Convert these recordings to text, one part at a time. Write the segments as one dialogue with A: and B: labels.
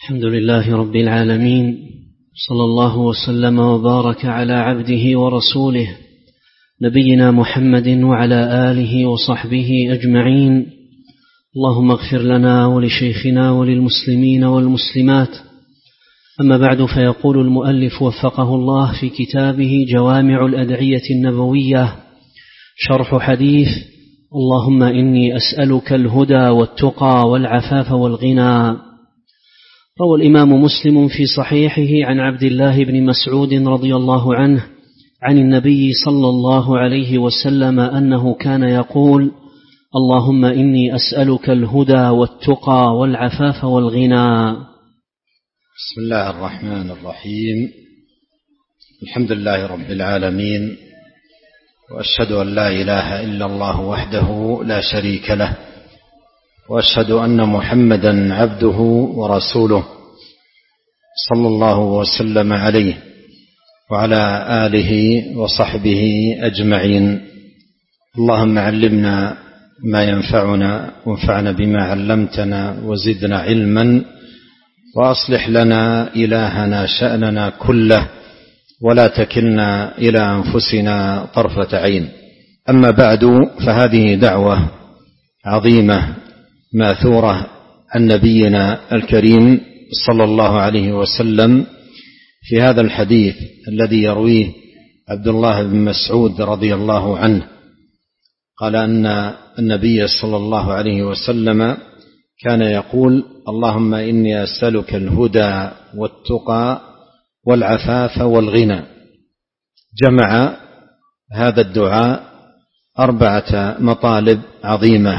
A: الحمد لله رب العالمين، صلى الله وسلم وبارك على عبده ورسوله نبينا محمد وعلى آله وصحبه أجمعين. اللهم اغفر لنا ولشيخنا وللمسلمين والمسلمات. أما بعد، فيقول المؤلف وفقه الله في كتابه جوامع الأدعية النبوية شرح حديث اللهم إني أسألك الهدى والتقى والعفاف والغنى. روى الإمام مسلم في صحيحه عن عبد الله بن مسعود رضي الله عنه عن النبي صلى الله عليه وسلم أنه كان يقول: اللهم إني أسألك الهدى والتقى والعفاف والغنى.
B: بسم الله الرحمن الرحيم. الحمد لله رب العالمين، وأشهد أن لا إله إلا الله وحده لا شريك له، وأشهد أن محمدا عبده ورسوله صلى الله وسلم عليه وعلى آله وصحبه أجمعين. اللهم علمنا ما ينفعنا وانفعنا بما علمتنا وزدنا علما، وأصلح لنا إلهنا شأننا كله، ولا تكلنا إلى أنفسنا طرفة عين. أما بعد، فهذه دعوة عظيمة ماثورة عن نبينا الكريم صلى الله عليه وسلم في هذا الحديث الذي يرويه عبد الله بن مسعود رضي الله عنه. قال أن النبي صلى الله عليه وسلم كان يقول: اللهم إني أسألك الهدى والتقى والعفاف والغنى. جمع هذا الدعاء 4 مطالب عظيمة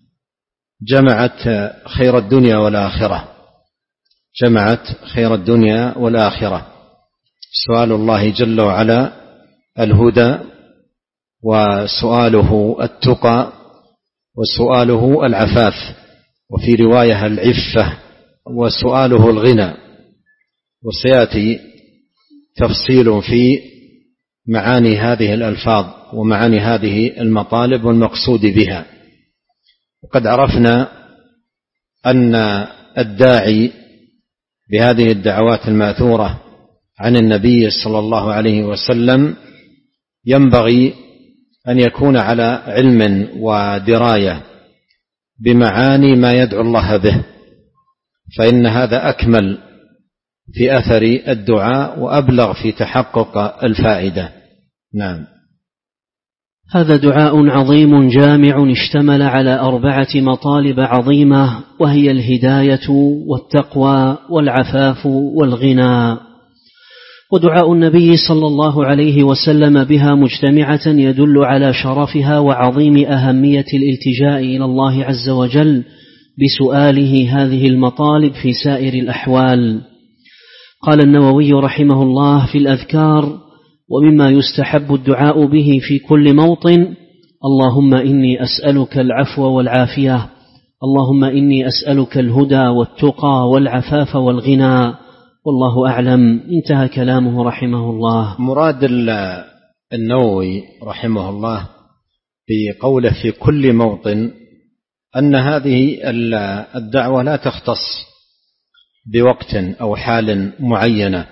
B: جمعت خير الدنيا والآخرة، خير الدنيا والآخرة. سؤال الله جل وعلا الهدى، وسؤاله التقى، وسؤاله العفاف، وفي رواية العفة، وسؤاله الغنى. وسيأتي تفصيل في معاني هذه الألفاظ ومعاني هذه المطالب والمقصود بها. وقد عرفنا أن الداعي بهذه الدعوات الماثورة عن النبي صلى الله عليه وسلم ينبغي أن يكون على علم ودراية بمعاني ما يدعو الله به، فإن هذا أكمل في أثر الدعاء وأبلغ في تحقق الفائدة. نعم.
A: هذا دعاء عظيم جامع اشتمل على 4 مطالب عظيمة، وهي الهداية والتقوى والعفاف والغنى. ودعاء النبي صلى الله عليه وسلم بها مجتمعة يدل على شرفها وعظيم أهمية الالتجاء إلى الله عز وجل بسؤاله هذه المطالب في سائر الأحوال. قال النووي رحمه الله في الأذكار: ومما يستحب الدعاء به في كل موطن: اللهم إني أسألك العفو والعافية، اللهم إني أسألك الهدى والتقى والعفاف والغنى. والله أعلم. انتهى كلامه رحمه الله.
B: مراد النووي رحمه الله بقوله في كل موطن أن هذه الدعوة لا تختص بوقت أو حال معينة،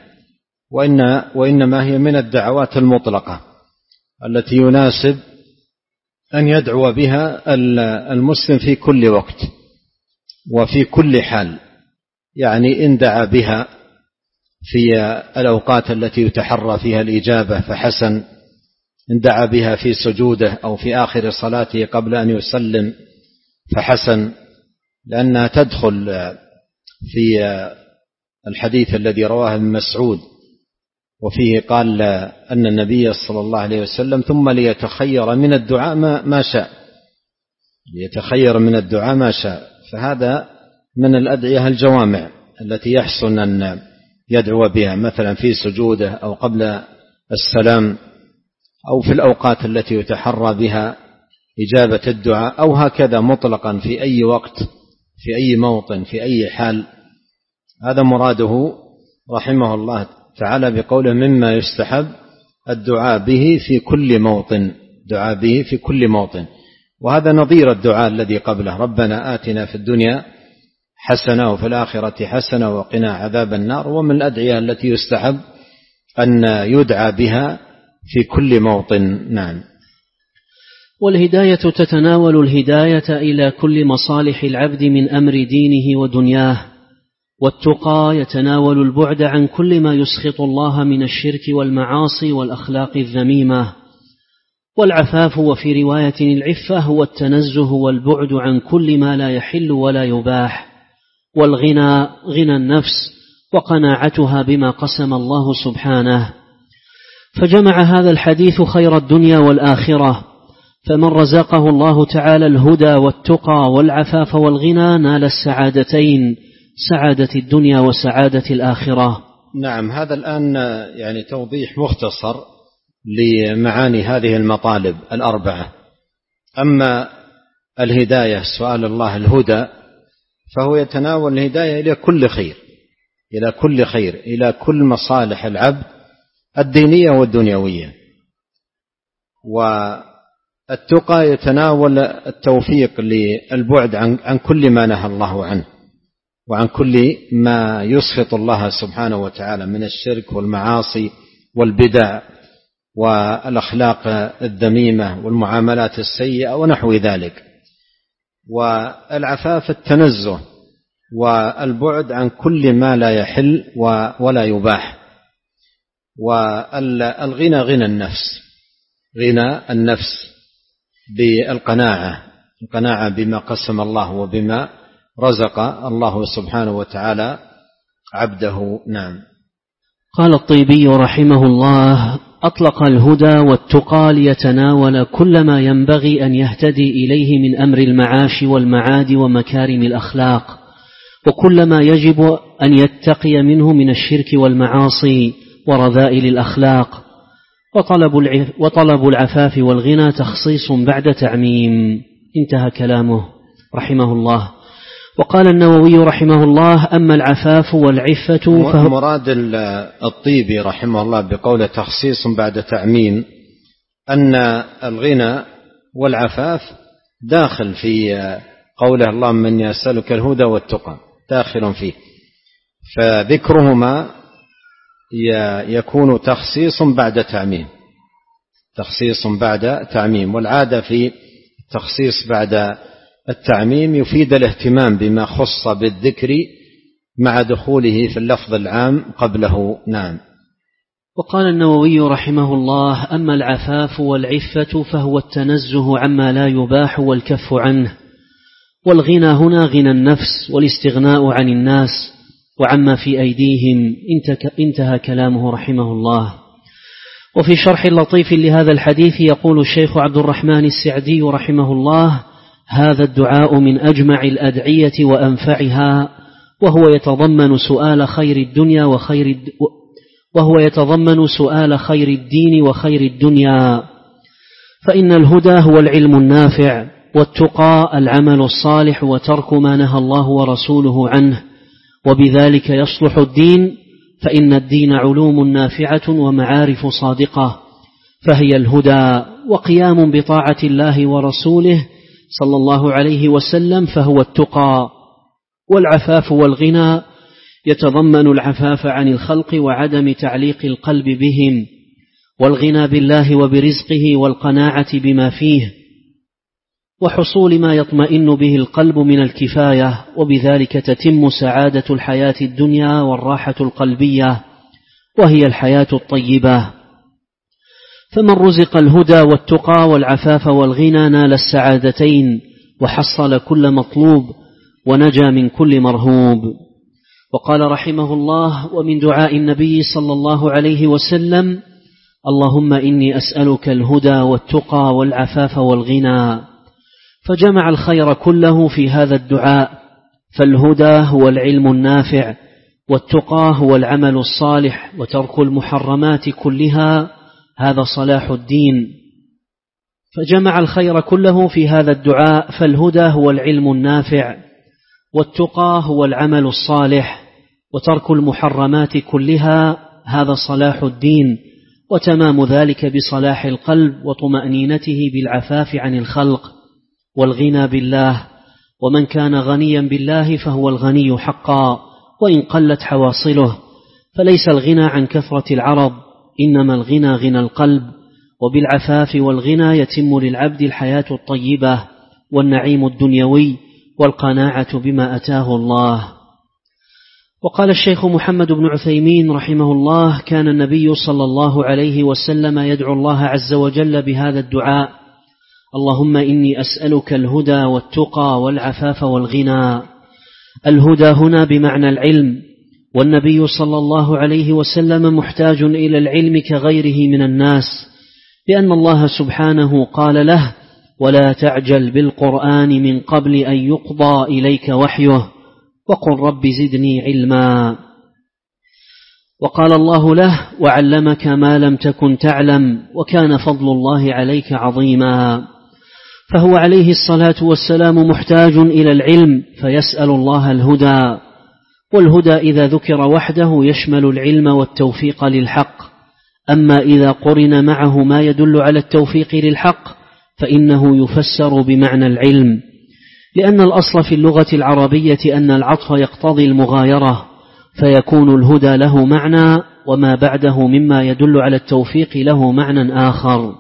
B: وإنما هي من الدعوات المطلقة التي يناسب أن يدعو بها المسلم في كل وقت وفي كل حال. يعني إن دعا بها في الأوقات التي يتحرى فيها الإجابة فحسن، إن دعا بها في سجوده أو في آخر صلاته قبل أن يسلم فحسن، لأنها تدخل في الحديث الذي رواه ابن مسعود، وفيه قال أن النبي صلى الله عليه وسلم: ثم ليتخير من الدعاء ما شاء، ليتخير من الدعاء ما شاء. فهذا من الأدعية الجوامع التي يحسن أن يدعو بها، مثلا في سجوده أو قبل السلام أو في الأوقات التي يتحرى بها إجابة الدعاء، أو هكذا مطلقا في أي وقت في أي موطن في أي حال. هذا مراده رحمه الله تعالى بقوله: مما يستحب الدعاء به في كل موطن، دعاء به في كل موطن. وهذا نظير الدعاء الذي قبله: ربنا آتنا في الدنيا حسنة وفي الآخرة حسنة وقنا عذاب النار، ومن الأدعية التي يستحب أن يدعى بها في كل موطن. نعم.
A: والهداية تتناول الهداية إلى كل مصالح العبد من أمر دينه ودنياه، والتقى يتناول البعد عن كل ما يسخط الله من الشرك والمعاصي والأخلاق الذميمة، والعفاف وفي رواية العفة هو التنزه والبعد عن كل ما لا يحل ولا يباح، والغنى غنى النفس وقناعتها بما قسم الله سبحانه. فجمع هذا الحديث خير الدنيا والآخرة، فمن رزقه الله تعالى الهدى والتقى والعفاف والغنى نال السعادتين، سعادة الدنيا وسعادة الآخرة.
B: نعم. هذا الآن يعني توضيح مختصر لمعاني هذه المطالب الأربعة. أما الهداية، سؤال الله الهدى، فهو يتناول الهداية إلى كل خير، إلى كل خير، إلى كل مصالح العبد الدينية والدنيوية. والتقى يتناول التوفيق للبعد عن كل ما نهى الله عنه، وعن كل ما يسخط الله سبحانه وتعالى من الشرك والمعاصي والبدع والأخلاق الذميمة والمعاملات السيئة ونحو ذلك. والعفاف التنزه والبعد عن كل ما لا يحل ولا يباح. والغنى غنى النفس، غنى النفس بالقناعة، القناعة بما قسم الله وبما رزق الله سبحانه وتعالى عبده. نعم.
A: قال الطيبي رحمه الله: أطلق الهدى والتقى ليتناول كل ما ينبغي أن يهتدي إليه من أمر المعاش والمعاد ومكارم الأخلاق، وكل ما يجب أن يتقي منه من الشرك والمعاصي ورذائل الأخلاق. وطلب العفاف والغنى تخصيص بعد تعميم. انتهى كلامه رحمه الله. وقال النووي رحمه الله: أما العفاف والعفة
B: مراد الطيبي رحمه الله بقول تخصيص بعد تعميم أن الغنى والعفاف داخل في قوله اللهم إني أسألك الهدى والتقى، داخل فيه، فذكرهما يكون تخصيص بعد تعميم، تخصيص بعد تعميم. والعادة في التخصيص بعد التعميم يفيد الاهتمام بما خص بالذكر مع دخوله في اللفظ العام قبله. نعم.
A: وقال النووي رحمه الله: أما العفاف والعفة فهو التنزه عما لا يباح والكف عنه، والغنى هنا غنى النفس والاستغناء عن الناس وعما في أيديهم. انتهى كلامه رحمه الله. وفي شرح لطيف لهذا الحديث يقول الشيخ عبد الرحمن السعدي رحمه الله: هذا الدعاء من أجمع الأدعية وأنفعها، وهو يتضمن سؤال خير الدنيا يتضمن سؤال خير الدين وخير الدنيا. فإن الهدى هو العلم النافع، والتقى العمل الصالح وترك ما نهى الله ورسوله عنه، وبذلك يصلح الدين، فإن الدين علوم نافعة ومعارف صادقة، فهي الهدى. وقيام بطاعة الله ورسوله صلى الله عليه وسلم فهو التقى. والعفاف والغنى يتضمن العفاف عن الخلق وعدم تعليق القلب بهم، والغنى بالله وبرزقه والقناعة بما فيه، وحصول ما يطمئن به القلب من الكفاية، وبذلك تتم سعادة الحياة الدنيا والراحة القلبية، وهي الحياة الطيبة. فمن رزق الهدى والتقى والعفاف والغنى نال السعادتين، وحصل كل مطلوب، ونجا من كل مرهوب. وقال رحمه الله: ومن دعاء النبي صلى الله عليه وسلم: اللهم إني أسألك الهدى والتقى والعفاف والغنى. فجمع الخير كله في هذا الدعاء، فالهدى هو العلم النافع، والتقى هو العمل الصالح، وترك المحرمات كلها، هذا صلاح الدين. فجمع الخير كله في هذا الدعاء، فالهدى هو العلم النافع، والتقى هو العمل الصالح، وترك المحرمات كلها، هذا صلاح الدين، وتمام ذلك بصلاح القلب وطمأنينته بالعفاف عن الخلق، والغنى بالله، ومن كان غنيا بالله فهو الغني حقا وإن قلت حواصله، فليس الغنى عن كثرة العرض، إنما الغنى غنى القلب، وبالعفاف والغنى يتم للعبد الحياة الطيبة والنعيم الدنيوي والقناعة بما أتاه الله. وقال الشيخ محمد بن عثيمين رحمه الله: كان النبي صلى الله عليه وسلم يدعو الله عز وجل بهذا الدعاء: اللهم إني أسألك الهدى والتقى والعفاف والغنى. الهدى هنا بمعنى العلم، والنبي صلى الله عليه وسلم محتاج إلى العلم كغيره من الناس، لأن الله سبحانه قال له: ولا تعجل بالقرآن من قبل أن يقضى إليك وحيه وقل رب زدني علما. وقال الله له: وعلمك ما لم تكن تعلم وكان فضل الله عليك عظيما. فهو عليه الصلاة والسلام محتاج إلى العلم، فيسأل الله الهدى، والهدى إذا ذكر وحده يشمل العلم والتوفيق للحق، أما إذا قرن معه ما يدل على التوفيق للحق فإنه يفسر بمعنى العلم، لأن الأصل في اللغة العربية أن العطف يقتضي المغايرة، فيكون الهدى له معنى وما بعده مما يدل على التوفيق له معنى آخر.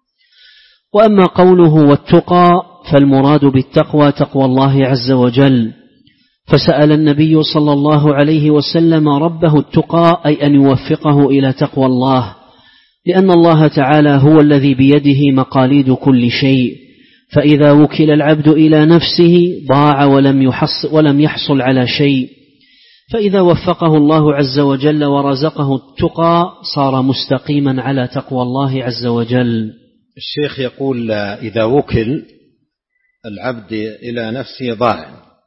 A: وأما قوله والتقى فالمراد بالتقوى تقوى الله عز وجل، فسأل النبي صلى الله عليه وسلم ربه التقى، أي أن يوفقه إلى تقوى الله، لأن الله تعالى هو الذي بيده مقاليد كل شيء، فإذا وكل العبد إلى نفسه ضاع ولم يحصل على شيء، فإذا وفقه الله عز وجل ورزقه التقى صار مستقيما على تقوى الله عز وجل.
B: الشيخ يقول: إذا وكل العبد إلى نفسه ضاع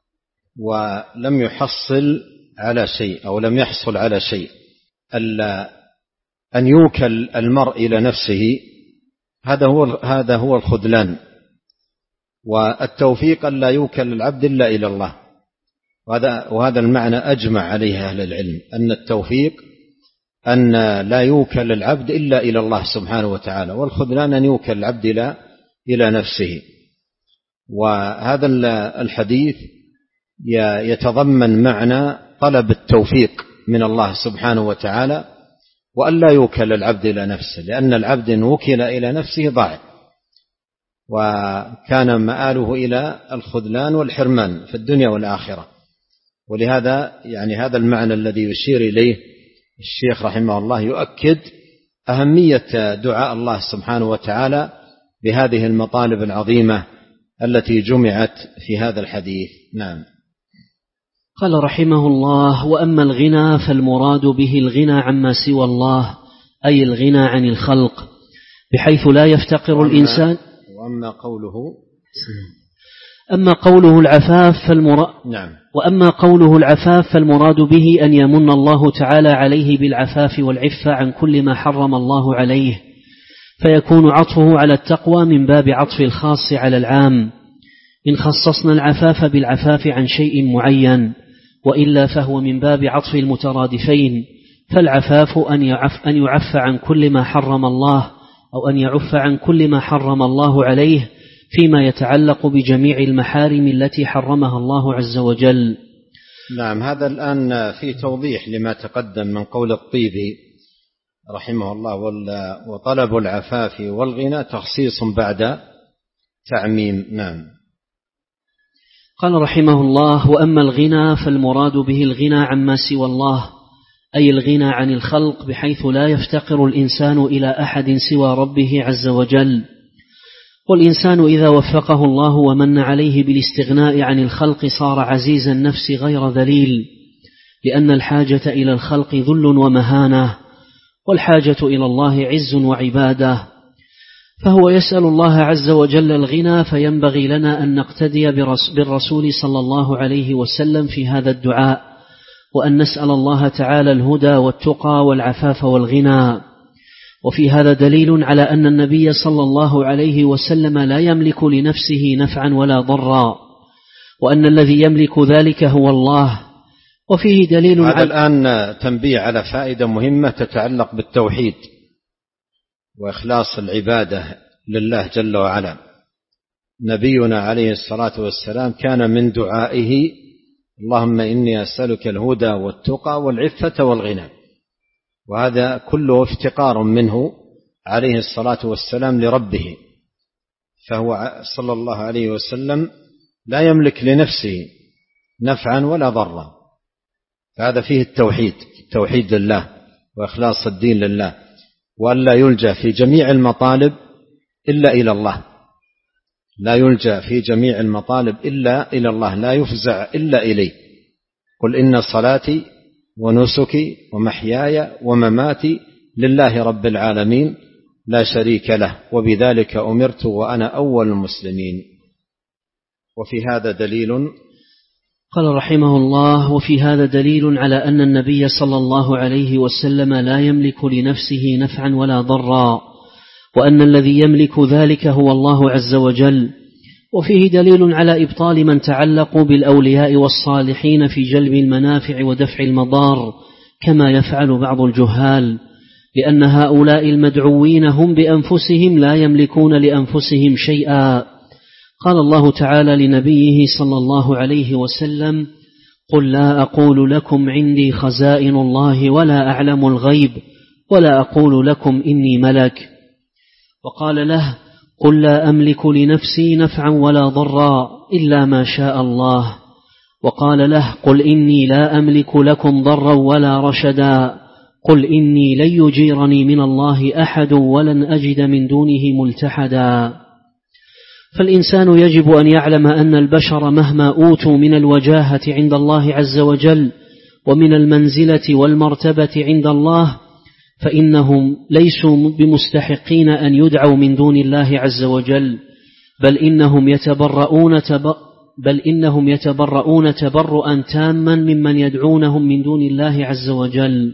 B: ولم يحصل على شيء أو لم يحصل على شيء. أن يوكل المرء إلى نفسه هذا هو الخذلان، والتوفيق أن لا يوكل العبد إلا إلى الله، وهذا المعنى أجمع عليه أهل العلم، أن التوفيق أن لا يوكل العبد إلا إلى الله سبحانه وتعالى، والخذلان أن يوكل العبد إلى نفسه. وهذا الحديث يتضمن معنى طلب التوفيق من الله سبحانه وتعالى، وأن لا يوكل العبد إلى نفسه، لأن العبد إن وكل إلى نفسه ضاع وكان مآله إلى الخذلان والحرمان في الدنيا والآخرة. ولهذا هذا المعنى الذي يشير إليه الشيخ رحمه الله يؤكد أهمية دعاء الله سبحانه وتعالى بهذه المطالب العظيمة التي جمعت في هذا الحديث. نعم.
A: قال رحمه الله: وأما الغنى فالمراد به الغنى عما سوى الله، أي الغنى عن الخلق، بحيث لا يفتقر الإنسان. وأما قوله العفاف فالمراد به أن يمن الله تعالى عليه بالعفاف والعفة عن كل ما حرم الله عليه، فيكون عطفه على التقوى من باب عطف الخاص على العام، إن خصصنا العفاف بالعفاف عن شيء معين، وإلا فهو من باب عطف المترادفين، فالعفاف أن يعف عن كل ما حرم الله، أو أن يعف عن كل ما حرم الله عليه فيما يتعلق بجميع المحارم التي حرمها الله عز وجل.
B: نعم. هذا الآن في توضيح لما تقدم من قول الطيبي رحمه الله: وطلب العفاف والغنى تخصيص بعد تعميم. نعم.
A: قال رحمه الله: وأما الغنى فالمراد به الغنى عما سوى الله، أي الغنى عن الخلق، بحيث لا يفتقر الإنسان إلى أحد سوى ربه عز وجل. والإنسان إذا وفقه الله ومن عليه بالاستغناء عن الخلق صار عزيز النفس غير ذليل، لأن الحاجة إلى الخلق ذل ومهانة، والحاجة إلى الله عز وعبادة، فهو يسأل الله عز وجل الغنى، فينبغي لنا أن نقتدي بالرسول صلى الله عليه وسلم في هذا الدعاء، وأن نسأل الله تعالى الهدى والتقى والعفاف والغنى. وفي هذا دليل على أن النبي صلى الله عليه وسلم لا يملك لنفسه نفعا ولا ضرا، وأن الذي يملك ذلك هو الله. وفيه دليل
B: هذا الآن تنبيه على فائدة مهمة تتعلق بالتوحيد وإخلاص العبادة لله جل وعلا. نبينا عليه الصلاة والسلام كان من دعائه: اللهم إني أسألك الهدى والتقى والعفة والغنى. وهذا كله افتقار منه عليه الصلاة والسلام لربه، فهو صلى الله عليه وسلم لا يملك لنفسه نفعا ولا ضرا. فهذا فيه التوحيد لله وإخلاص الدين لله، وأن لا يلجأ في جميع المطالب إلا إلى الله، لا يلجأ في جميع المطالب إلا إلى الله، لا يفزع إلا إليه. قل إن صلاتي ونسكي ومحياي ومماتي لله رب العالمين لا شريك له وبذلك أمرت وأنا أول المسلمين. وفي هذا دليل،
A: قال رحمه الله: وفي هذا دليل على أن النبي صلى الله عليه وسلم لا يملك لنفسه نفعا ولا ضرا، وأن الذي يملك ذلك هو الله عز وجل. وفيه دليل على إبطال من تعلقوا بالأولياء والصالحين في جلب المنافع ودفع المضار كما يفعل بعض الجهال، لأن هؤلاء المدعوين هم بأنفسهم لا يملكون لأنفسهم شيئا. قال الله تعالى لنبيه صلى الله عليه وسلم: قل لا أقول لكم عندي خزائن الله ولا أعلم الغيب ولا أقول لكم إني ملك. وقال له: قل لا أملك لنفسي نفعا ولا ضرا إلا ما شاء الله. وقال له: قل إني لا أملك لكم ضرا ولا رشدا. قل إني لن يجيرني من الله أحد ولن أجد من دونه ملتحدا. فالإنسان يجب أن يعلم أن البشر مهما أوتوا من الوجاهة عند الله عز وجل ومن المنزلة والمرتبة عند الله، فإنهم ليسوا بمستحقين أن يدعوا من دون الله عز وجل، بل إنهم يتبرؤون تبرؤا تاما ممن يدعونهم من دون الله عز وجل.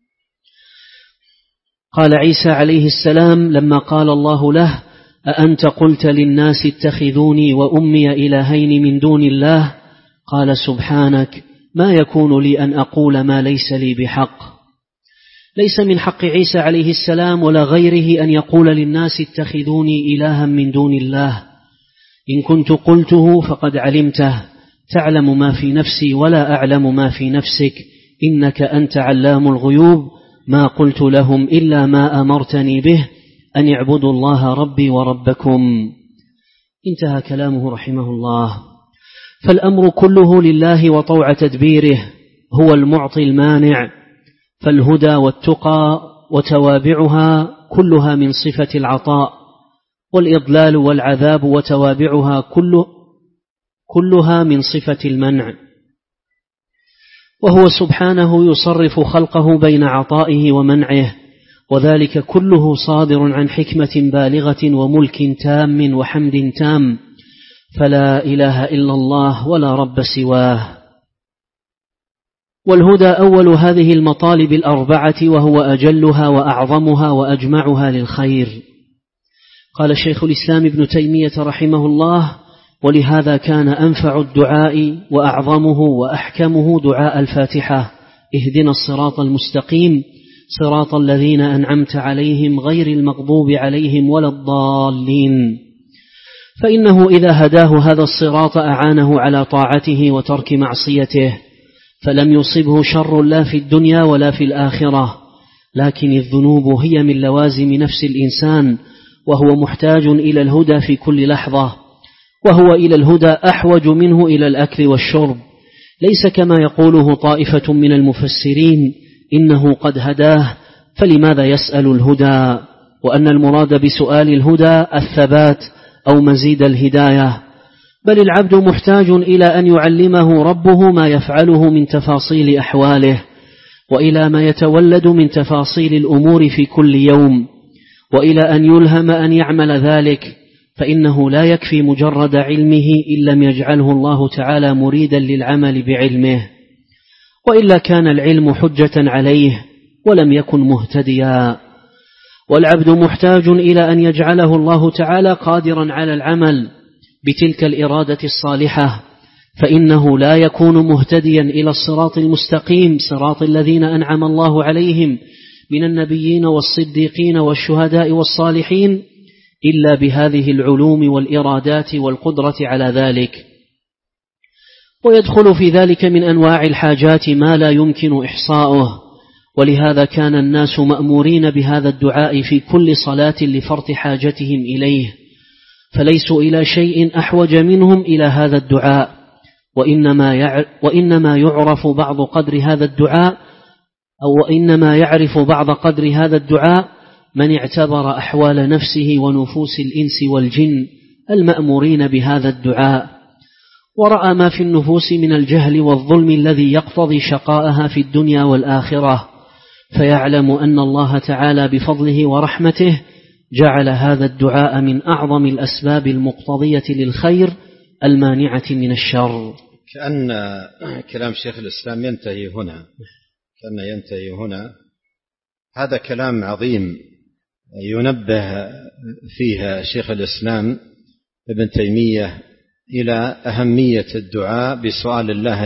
A: قال عيسى عليه السلام لما قال الله له: أأنت قلت للناس اتخذوني وأمي إلهين من دون الله؟ قال: سبحانك، ما يكون لي أن أقول ما ليس لي بحق. ليس من حق عيسى عليه السلام ولا غيره أن يقول للناس اتخذوني إلها من دون الله. إن كنت قلته فقد علمته، تعلم ما في نفسي ولا أعلم ما في نفسك، إنك أنت علام الغيوب. ما قلت لهم إلا ما أمرتني به، أن اعبدوا الله ربي وربكم. انتهى كلامه رحمه الله. فالأمر كله لله وطوع تدبيره، هو المعطي المانع. فالهدى والتقى وتوابعها كلها من صفة العطاء، والإضلال والعذاب وتوابعها كلها من صفة المنع. وهو سبحانه يصرف خلقه بين عطائه ومنعه، وذلك كله صادر عن حكمة بالغة وملك تام وحمد تام، فلا إله إلا الله ولا رب سواه. والهدى أول هذه المطالب الأربعة، وهو أجلها وأعظمها وأجمعها للخير. قال شيخ الإسلام ابن تيمية رحمه الله: ولهذا كان أنفع الدعاء وأعظمه وأحكمه دعاء الفاتحة: اهدنا الصراط المستقيم صراط الذين أنعمت عليهم غير المغضوب عليهم ولا الضالين. فإنه إذا هداه هذا الصراط أعانه على طاعته وترك معصيته، فلم يصبه شر لا في الدنيا ولا في الآخرة. لكن الذنوب هي من لوازم نفس الإنسان، وهو محتاج إلى الهدى في كل لحظة، وهو إلى الهدى أحوج منه إلى الأكل والشرب. ليس كما يقوله طائفة من المفسرين إنه قد هداه فلماذا يسأل الهدى، وأن المراد بسؤال الهدى الثبات أو مزيد الهداية. بل العبد محتاج إلى أن يعلمه ربه ما يفعله من تفاصيل أحواله، وإلى ما يتولد من تفاصيل الأمور في كل يوم، وإلى أن يلهم أن يعمل ذلك، فإنه لا يكفي مجرد علمه إن لم يجعله الله تعالى مريدا للعمل بعلمه، وإلا كان العلم حجة عليه ولم يكن مهتديا. والعبد محتاج إلى أن يجعله الله تعالى قادرا على العمل بتلك الإرادة الصالحة، فإنه لا يكون مهتديا إلى الصراط المستقيم، صراط الذين أنعم الله عليهم من النبيين والصديقين والشهداء والصالحين، إلا بهذه العلوم والإرادات والقدرة على ذلك. ويدخل في ذلك من أنواع الحاجات ما لا يمكن إحصاؤه، ولهذا كان الناس مأمورين بهذا الدعاء في كل صلاة لفرط حاجتهم إليه، فليسوا إلى شيء أحوج منهم إلى هذا الدعاء، وإنما يعرف بعض قدر هذا الدعاء وإنما يعرف بعض قدر هذا الدعاء من اعتبر أحوال نفسه ونفوس الإنس والجن المأمورين بهذا الدعاء، ورأى ما في النفوس من الجهل والظلم الذي يقتضي شقاءها في الدنيا والآخرة، فيعلم أن الله تعالى بفضله ورحمته جعل هذا الدعاء من أعظم الأسباب المقتضية للخير المانعة من الشر.
B: كأن كلام شيخ الإسلام ينتهي هنا. هذا كلام عظيم ينبه فيه شيخ الإسلام ابن تيمية إلى أهمية الدعاء بسؤال الله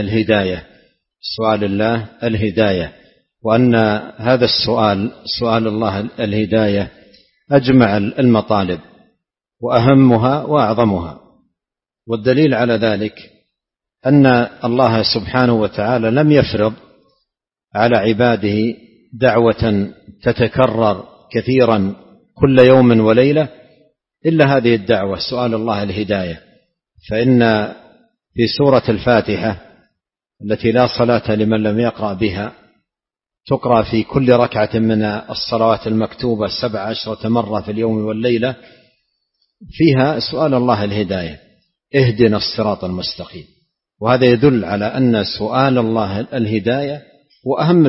B: الهداية، وأن هذا سؤال الله الهداية أجمع المطالب وأهمها وأعظمها. والدليل على ذلك أن الله سبحانه وتعالى لم يفرض على عباده دعوة تتكرر كثيرا كل يوم وليلة إلا هذه الدعوة سؤال الله الهداية. فإن في سورة الفاتحة التي لا صلاة لمن لم يقرأ بها تقرأ في كل ركعة من الصلوات المكتوبة 17 مرة في اليوم والليلة، فيها سؤال الله الهداية، اهدنا الصراط المستقيم. وهذا يدل على أن سؤال الله الهداية وأهم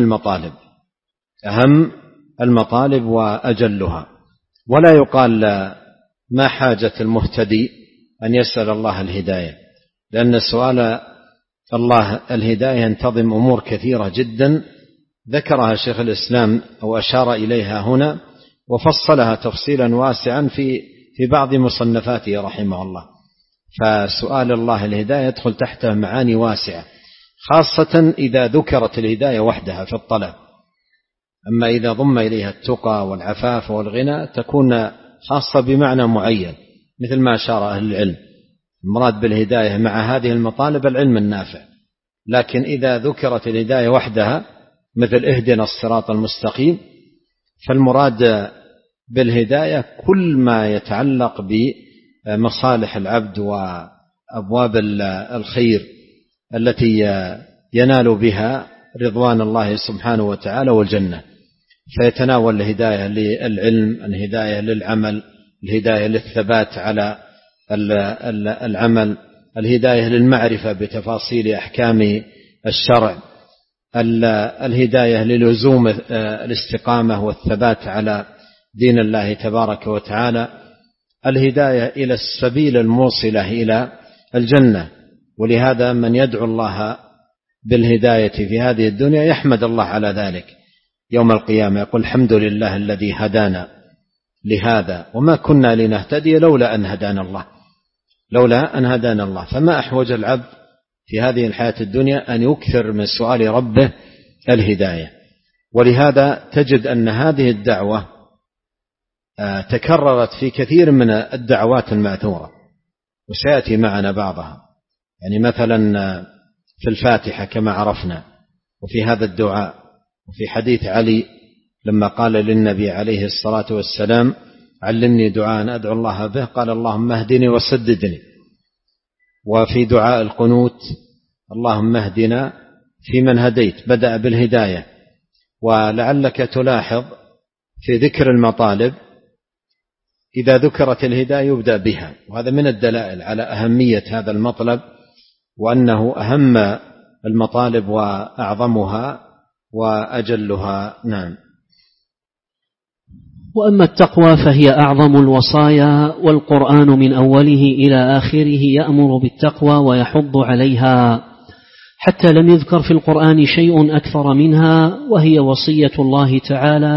B: المطالب وأجلها. ولا يقال ما حاجة المهتدي أن يسأل الله الهداية، لأن سؤال الله الهداية ينتظم أمور كثيرة جدا ذكرها شيخ الإسلام أو أشار إليها هنا، وفصلها تفصيلا واسعا في بعض مصنفاته رحمه الله. فسؤال الله الهداية يدخل تحته معاني واسعة، خاصة إذا ذكرت الهداية وحدها في الطلب. أما إذا ضم إليها التقى والعفاف والغنى تكون خاصة بمعنى معين، مثل ما أشار أهل العلم، المراد بالهداية مع هذه المطالب العلم النافع. لكن إذا ذكرت الهداية وحدها مثل اهدنا الصراط المستقيم، فالمراد بالهداية كل ما يتعلق بمصالح العبد وأبواب الخير التي ينال بها رضوان الله سبحانه وتعالى والجنة. فيتناول الهداية للعلم، الهداية للعمل، الهداية للثبات على العمل، الهداية للمعرفة بتفاصيل أحكام الشرع، الهداية للزوم الاستقامة والثبات على دين الله تبارك وتعالى، الهداية إلى السبيل الموصلة إلى الجنة. ولهذا من يدعو الله بالهداية في هذه الدنيا يحمد الله على ذلك يوم القيامة، يقول الحمد لله الذي هدانا لهذا وما كنا لنهتدي لولا أن هدانا الله. فما أحوج العبد في هذه الحياة الدنيا أن يكثر من سؤال ربه الهداية. ولهذا تجد أن هذه الدعوة تكررت في كثير من الدعوات المأثورة، وسيأتي معنا بعضها، يعني مثلا في الفاتحة كما عرفنا، وفي هذا الدعاء، وفي حديث علي لما قال للنبي عليه الصلاة والسلام علمني دعاء أدعو الله به، قال اللهم اهدني وسددني. وفي دعاء القنوت اللهم اهدنا فيمن هديت، بدأ بالهداية. ولعلك تلاحظ في ذكر المطالب إذا ذكرت الهداية يبدأ بها، وهذا من الدلائل على أهمية هذا المطلب، وأنه أهم المطالب وأعظمها وأجلها. نعم.
A: وأما التقوى فهي أعظم الوصايا، والقرآن من أوله إلى آخره يأمر بالتقوى ويحض عليها، حتى لم يذكر في القرآن شيء أكثر منها، وهي وصية الله تعالى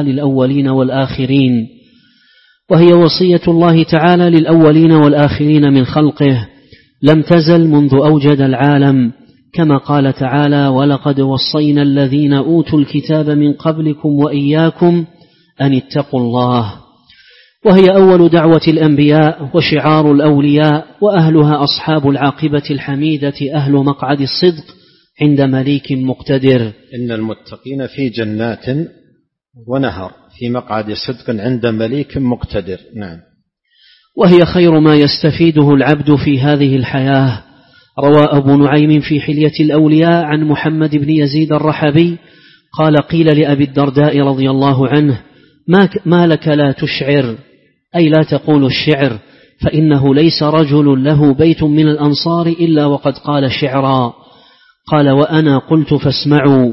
A: للأولين والآخرين من خلقه، لم تزل منذ أوجد العالم، كما قال تعالى ولقد وصينا الذين أوتوا الكتاب من قبلكم وإياكم أن اتقوا الله. وهي أول دعوة الأنبياء وشعار الأولياء، وأهلها أصحاب العاقبة الحميدة أهل مقعد الصدق عند مليك مقتدر.
B: إن المتقين في جنات ونهر في مقعد صدق عند مليك مقتدر. نعم.
A: وهي خير ما يستفيده العبد في هذه الحياة. روى أبو نعيم في حلية الأولياء عن محمد بن يزيد الرحبي قال: قيل لأبي الدرداء رضي الله عنه: ما لك لا تشعر، أي لا تقول الشعر، فإنه ليس رجل له بيت من الأنصار إلا وقد قال شعرا. قال: وأنا قلت فاسمعوا.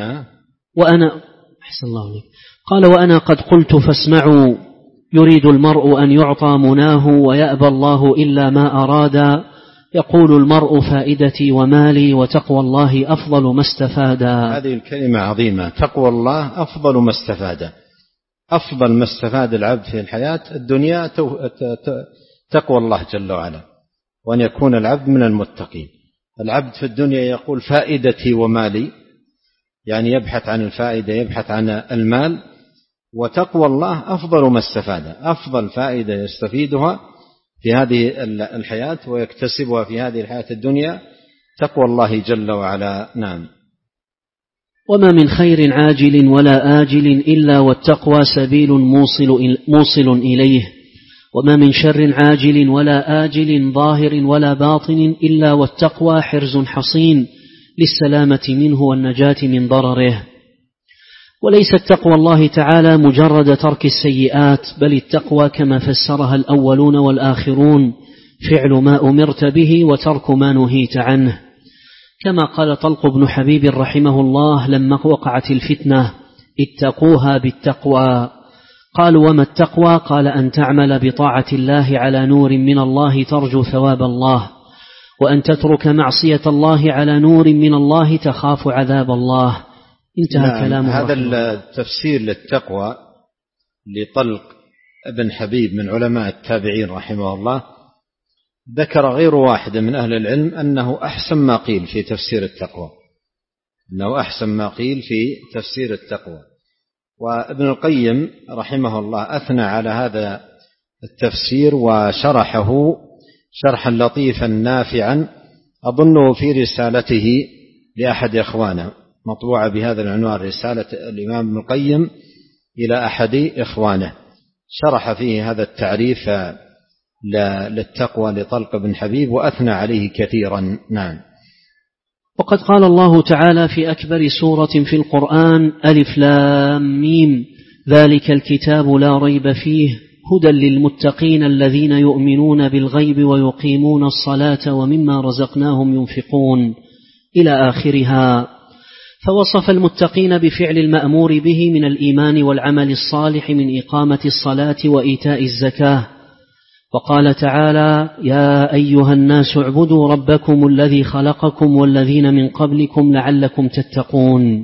A: أحسن الله عليك. قال: وأنا قد قلت فاسمعوا. يريد المرء أن يعطى مناه ويأبى الله إلا ما أراد. يقول المرء: فائدتي ومالي وتقوى الله أفضل ما استفاد.
B: هذه الكلمة عظيمة، تقوى الله أفضل ما استفاد. أفضل ما استفاد العبد في الحياة الدنيا تقوى الله جل وعلا، وأن يكون العبد من المتقين. العبد في الدنيا يقول: فائدتي ومالي، يعني يبحث عن الفائدة، يبحث عن المال. وتقوى الله أفضل ما استفاد، أفضل فائدة يستفيدها في هذه الحياة ويكتسبها في هذه الحياة الدنيا تقوى الله جل وعلا. نعم.
A: وما من خير عاجل ولا آجل إلا والتقوى سبيل موصل إليه، وما من شر عاجل ولا آجل ظاهر ولا باطن إلا والتقوى حرز حصين للسلامة منه والنجاة من ضرره. وليست تقوى الله تعالى مجرد ترك السيئات، بل التقوى كما فسرها الأولون والآخرون فعل ما أمرت به وترك ما نهيت عنه. كما قال طلق بن حبيب رحمه الله لما وقعت الفتنة: اتقوها بالتقوى. قالوا: وما التقوى؟ قال: أن تعمل بطاعة الله على نور من الله ترجو ثواب الله، وأن تترك معصية الله على نور من الله تخاف عذاب الله. انتهى كلامه.
B: هذا التفسير للتقوى لطلق ابن حبيب من علماء التابعين رحمه الله ذكر غير واحد من أهل العلم أنه أحسن ما قيل في تفسير التقوى، أنه أحسن ما قيل في تفسير التقوى. وابن القيم رحمه الله أثنى على هذا التفسير وشرحه شرحا لطيفا نافعا، أظنه في رسالته لأحد إخوانه مطبوعة بهذا العنوان، رسالة الإمام ابن القيم إلى أحد إخوانه، شرح فيه هذا التعريف للتقوى لطلق بن حبيب وأثنى عليه كثيرا. نعم.
A: وقد قال الله تعالى في أكبر سورة في القرآن: ألف لام ميم ذلك الكتاب لا ريب فيه هدى للمتقين الذين يؤمنون بالغيب ويقيمون الصلاة ومما رزقناهم ينفقون إلى آخرها. فوصف المتقين بفعل المأمور به من الإيمان والعمل الصالح من إقامة الصلاة وإيتاء الزكاة. وقال تعالى: يا أيها الناس اعبدوا ربكم الذي خلقكم والذين من قبلكم لعلكم تتقون.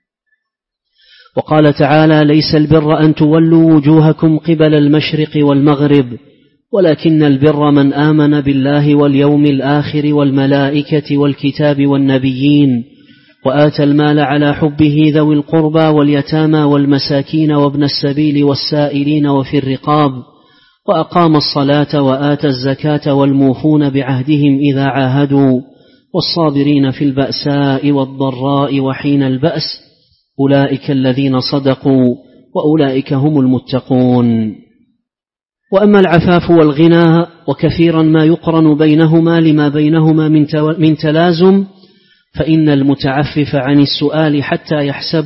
A: وقال تعالى: ليس البر أن تولوا وجوهكم قبل المشرق والمغرب ولكن البر من آمن بالله واليوم الآخر والملائكة والكتاب والنبيين وآتى المال على حبه ذوي القربى واليتامى والمساكين وابن السبيل والسائلين وفي الرقاب وأقام الصلاة وآتى الزكاة والموفون بعهدهم إذا عاهدوا والصابرين في البأساء والضراء وحين البأس أولئك الذين صدقوا وأولئك هم المتقون. وأما العفاف والغنى وكثيرا ما يقرن بينهما لما بينهما من تلازم، فإن المتعفف عن السؤال حتى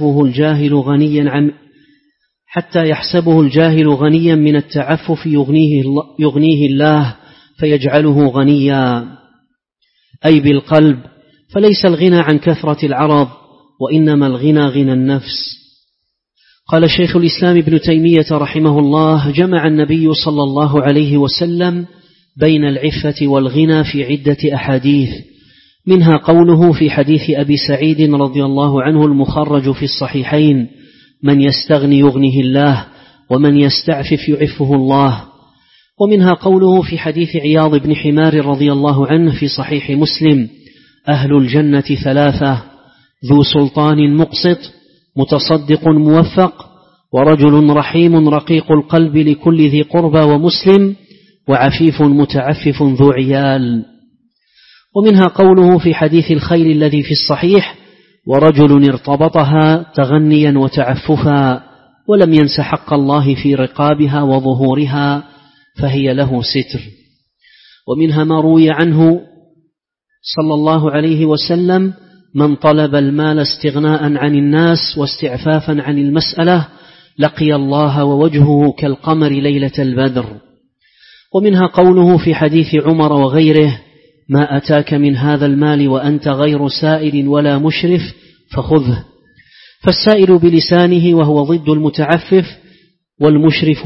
A: يحسبه الجاهل غنيا من التعفف يغنيه الله فيجعله غنيا، أي بالقلب. فليس الغنى عن كثرة العرض، وإنما الغنى غنى النفس. قال شيخ الإسلام ابن تيمية رحمه الله: جمع النبي صلى الله عليه وسلم بين العفة والغنى في عدة أحاديث، منها قوله في حديث أبي سعيد رضي الله عنه المخرج في الصحيحين: من يستغني يغنه الله ومن يستعفف يعفه الله. ومنها قوله في حديث عياض بن حمار رضي الله عنه في صحيح مسلم: أهل الجنة ثلاثة: ذو سلطان مقسط، متصدق موفق، ورجل رحيم رقيق القلب لكل ذي قربى ومسلم، وعفيف متعفف ذو عيال. ومنها قوله في حديث الخيل الذي في الصحيح: ورجل ارتبطها تغنيا وتعففا ولم ينس حق الله في رقابها وظهورها فهي له ستر. ومنها ما روي عنه صلى الله عليه وسلم: من طلب المال استغناء عن الناس واستعفافا عن المسألة لقي الله ووجهه كالقمر ليلة البدر. ومنها قوله في حديث عمر وغيره: ما أتاك من هذا المال وأنت غير سائل ولا مشرف فخذه. فالسائل بلسانه وهو ضد المتعفف، والمشرف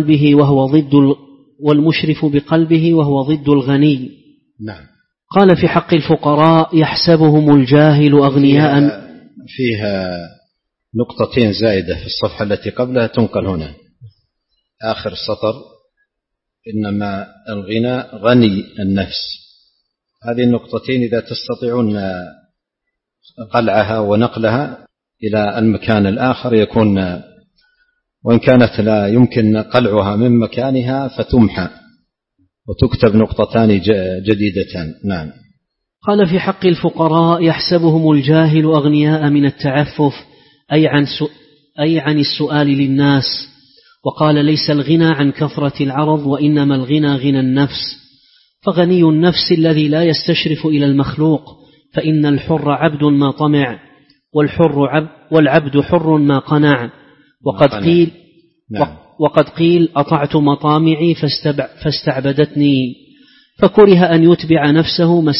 A: بقلبه وهو ضد الغني.
B: نعم.
A: قال في حق الفقراء: يحسبهم الجاهل أغنياء.
B: فيها نقطتين زائدة في الصفحة التي قبلها تنقل هنا، آخر السطر: إنما الغنى غني النفس. هذه النقطتين إذا تستطيعون قلعها ونقلها إلى المكان الآخر يكون، وإن كانت لا يمكن قلعها من مكانها فتمحى وتكتب نقطتان جديدتان. نعم.
A: قال في حق الفقراء: يحسبهم الجاهل أغنياء من التعفف، أي عن السؤال للناس. وقال: ليس الغنى عن كثرة العرض، وإنما الغنى غنى النفس. فغني النفس الذي لا يستشرف إلى المخلوق، فإن الحر عبد ما طمع، والعبد حر ما قنع. وقد قيل أطعت مطامعي فاستعبدتني. فكره أن يتبع نفسه ما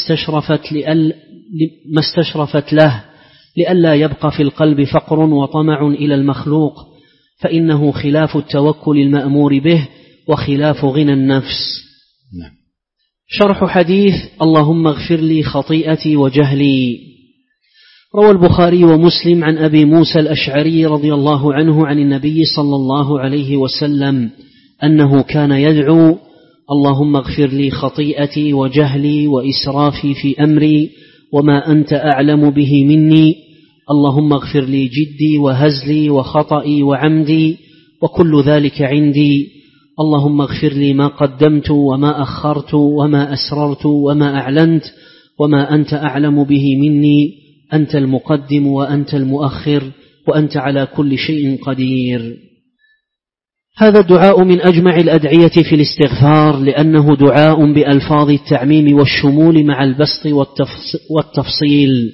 A: استشرفت له لئلا يبقى في القلب فقر وطمع إلى المخلوق، فإنه خلاف التوكل المأمور به وخلاف غنى النفس. شرح حديث اللهم اغفر لي خطيئتي وجهلي. روى البخاري ومسلم عن أبي موسى الأشعري رضي الله عنه عن النبي صلى الله عليه وسلم أنه كان يدعو: اللهم اغفر لي خطيئتي وجهلي وإسرافي في أمري وما أنت أعلم به مني، اللهم اغفر لي جدي وهزلي وخطئي وعمدي وكل ذلك عندي، اللهم اغفر لي ما قدمت وما أخرت وما أسررت وما أعلنت وما أنت أعلم به مني، أنت المقدم وأنت المؤخر وأنت على كل شيء قدير. هذا الدعاء من أجمع الأدعية في الاستغفار، لأنه دعاء بألفاظ التعميم والشمول مع البسط والتفصيل،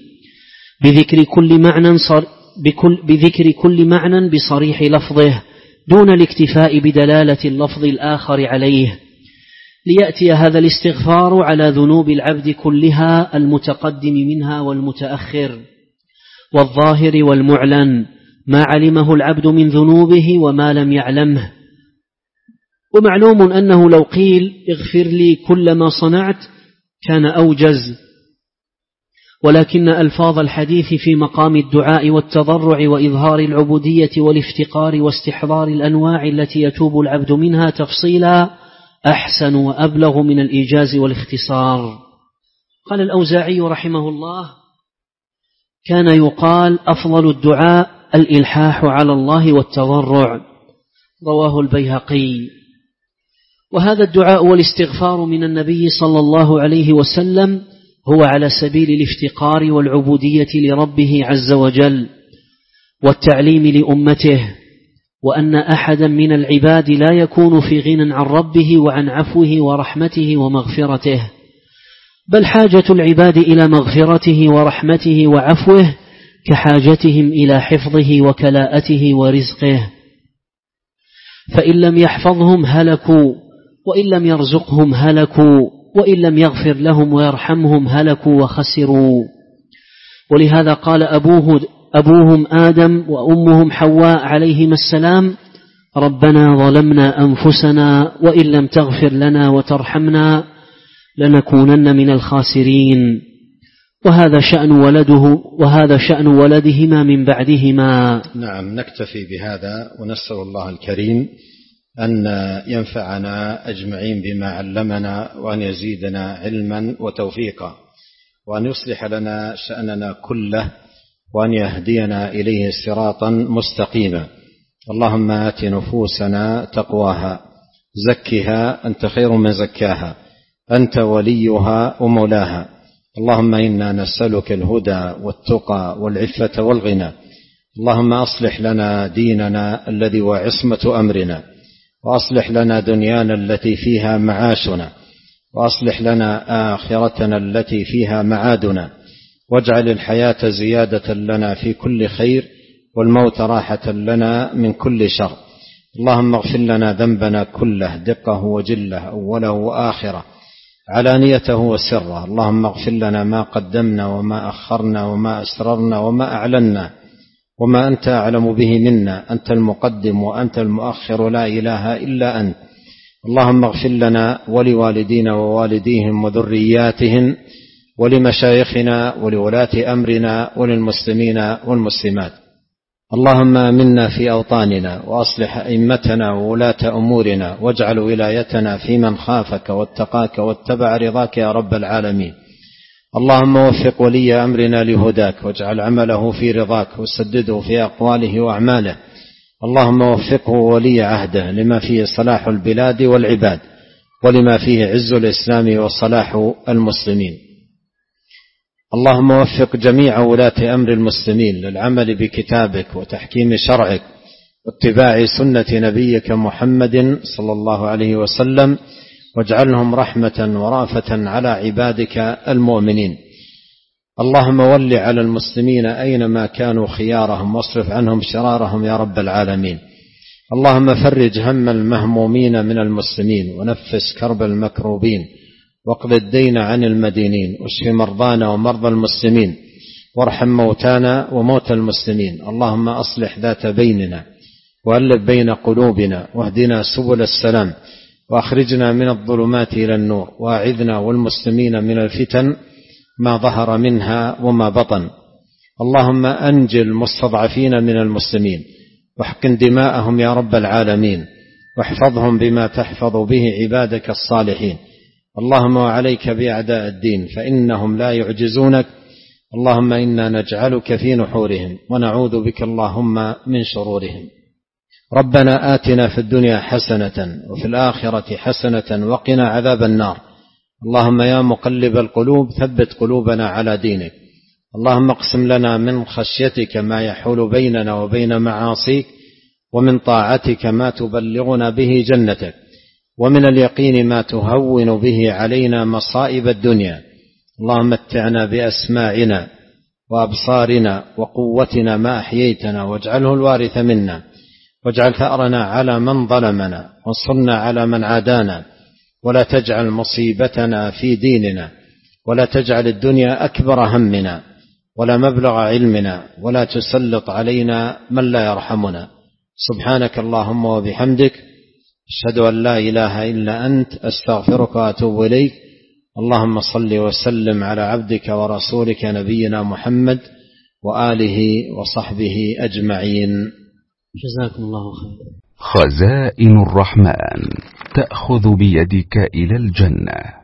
A: بذكر كل معنى بصريح لفظه دون الاكتفاء بدلالة اللفظ الآخر عليه، ليأتي هذا الاستغفار على ذنوب العبد كلها، المتقدم منها والمتأخر والظاهر والمعلن، ما علمه العبد من ذنوبه وما لم يعلمه. ومعلوم أنه لو قيل اغفر لي كل ما صنعت كان أوجز، ولكن ألفاظ الحديث في مقام الدعاء والتضرع وإظهار العبودية والافتقار واستحضار الأنواع التي يتوب العبد منها تفصيلا أحسن وأبلغ من الإيجاز والاختصار. قال الأوزاعي رحمه الله: كان يقال أفضل الدعاء الإلحاح على الله والتضرع. رواه البيهقي. وهذا الدعاء والاستغفار من النبي صلى الله عليه وسلم هو على سبيل الافتقار والعبودية لربه عز وجل والتعليم لأمته، وأن أحدا من العباد لا يكون في غنى عن ربه وعن عفوه ورحمته ومغفرته، بل حاجة العباد إلى مغفرته ورحمته وعفوه كحاجتهم إلى حفظه وكلاءته ورزقه، فإن لم يحفظهم هلكوا، وإن لم يرزقهم هلكوا، وإن لم يغفر لهم ويرحمهم هلكوا وخسروا. ولهذا قال أبوهم آدم وأمهم حواء عليهما السلام: ربنا ظلمنا أنفسنا وإن لم تغفر لنا وترحمنا لنكونن من الخاسرين. وهذا شأن ولدهما من بعدهما.
B: نعم، نكتفي بهذا ونسأل الله الكريم أن ينفعنا أجمعين بما علمنا، وأن يزيدنا علما وتوفيقا، وأن يصلح لنا شأننا كله، وأن يهدينا إليه صراطا مستقيما. اللهم آت نفوسنا تقواها زكها أنت خير من زكاها أنت وليها ومولاها. اللهم إنا نسألك الهدى والتقى والعفة والغنى. اللهم أصلح لنا ديننا الذي هو عصمة أمرنا، وأصلح لنا دنيانا التي فيها معاشنا، وأصلح لنا آخرتنا التي فيها معادنا، واجعل الحياة زيادة لنا في كل خير والموت راحة لنا من كل شر. اللهم اغفر لنا ذنبنا كله دقه وجله أوله وآخره علانيته وسره. اللهم اغفر لنا ما قدمنا وما أخرنا وما أسررنا وما أعلنا وما أنت أعلم به منا. أنت المقدم وأنت المؤخر لا إله إلا أنت. اللهم اغفر لنا ولوالدينا ووالديهم وذرياتهم ولمشايخنا ولولاة أمرنا وللمسلمين والمسلمات. اللهم آمنا في أوطاننا وأصلح أئمتنا وولاة أمورنا، واجعل ولايتنا في من خافك واتقاك واتبع رضاك يا رب العالمين. اللهم وفق ولي أمرنا لهداك، واجعل عمله في رضاك، وسدده في أقواله وأعماله. اللهم وفقه ولي عهده لما فيه صلاح البلاد والعباد، ولما فيه عز الإسلام وصلاح المسلمين. اللهم وفق جميع ولاة أمر المسلمين للعمل بكتابك وتحكيم شرعك واتباع سنة نبيك محمد صلى الله عليه وسلم، واجعلهم رحمة ورافة على عبادك المؤمنين. اللهم ول على المسلمين أينما كانوا خيارهم، واصرف عنهم شرارهم يا رب العالمين. اللهم فرج هم المهمومين من المسلمين، ونفس كرب المكروبين، واقض الدين عن المدينين، واشف مرضانا ومرضى المسلمين، وارحم موتانا وموتى المسلمين. اللهم أصلح ذات بيننا، وألف بين قلوبنا، واهدنا سبل السلام، وأخرجنا من الظلمات إلى النور، وأعذنا والمسلمين من الفتن ما ظهر منها وما بطن. اللهم أنج المستضعفين من المسلمين، واحقن دماءهم يا رب العالمين، واحفظهم بما تحفظ به عبادك الصالحين. اللهم وعليك بأعداء الدين فإنهم لا يعجزونك. اللهم إنا نجعلك في نحورهم، ونعوذ بك اللهم من شرورهم. ربنا آتنا في الدنيا حسنة وفي الآخرة حسنة وقنا عذاب النار. اللهم يا مقلب القلوب ثبت قلوبنا على دينك. اللهم اقسم لنا من خشيتك ما يحول بيننا وبين معاصيك، ومن طاعتك ما تبلغنا به جنتك، ومن اليقين ما تهون به علينا مصائب الدنيا. اللهم متعنا بأسماعنا وأبصارنا وقوتنا ما أحييتنا، واجعله الوارث منا، واجعل ثأرنا على من ظلمنا، وانصرنا على من عادانا، ولا تجعل مصيبتنا في ديننا، ولا تجعل الدنيا أكبر همنا ولا مبلغ علمنا، ولا تسلط علينا من لا يرحمنا. سبحانك اللهم وبحمدك، أشهد أن لا إله إلا أنت، أستغفرك وأتوب إليك. اللهم صل وسلم على عبدك ورسولك نبينا محمد وآله وصحبه أجمعين.
A: جزاكم الله خير.
C: خزائن الرحمن تأخذ بيدك إلى الجنة.